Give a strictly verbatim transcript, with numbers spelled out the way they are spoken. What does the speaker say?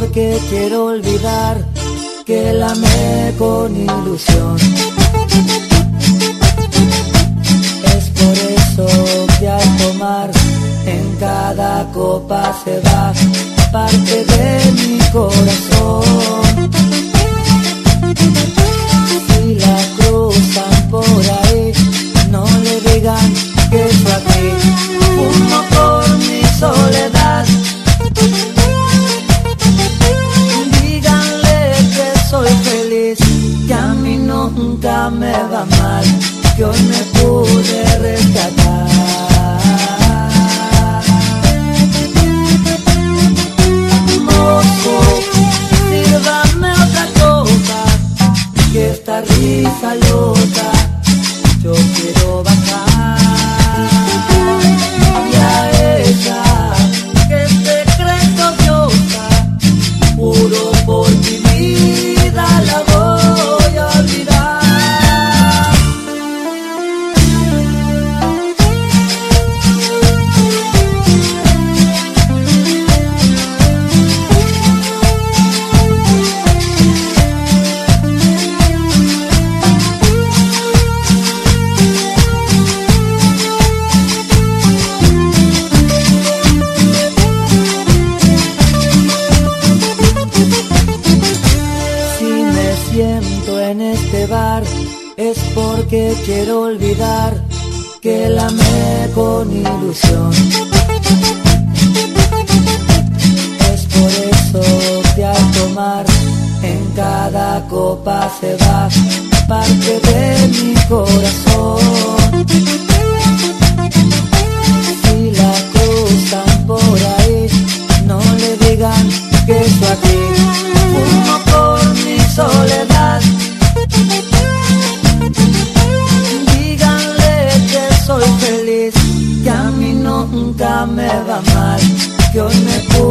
porque quiero olvidar que la amé con ilusión. Es por eso que al tomar en cada copa se va parte de mi corazón. Si la cruzan por ahí, no le digan que yo aquí fumo por mi soledad. Díganle que soy feliz, que a mí nunca me va mal, que hoy me pude rescatar. Mozo, sírvame otra copa, que esta risa loca yo quiero bajar. Y a ella que se cree codiosa, juro por mi vida la voy a olvidar. En este bar es porque quiero olvidar que la amé con ilusión. Es por eso que al tomar en cada copa se va parte de mi corazón. Si la cruzan por ahí, no le digan que yo aquí fumo por mi soledad. Díganle que soy feliz, que a mí nunca me va mal, que hoy me pude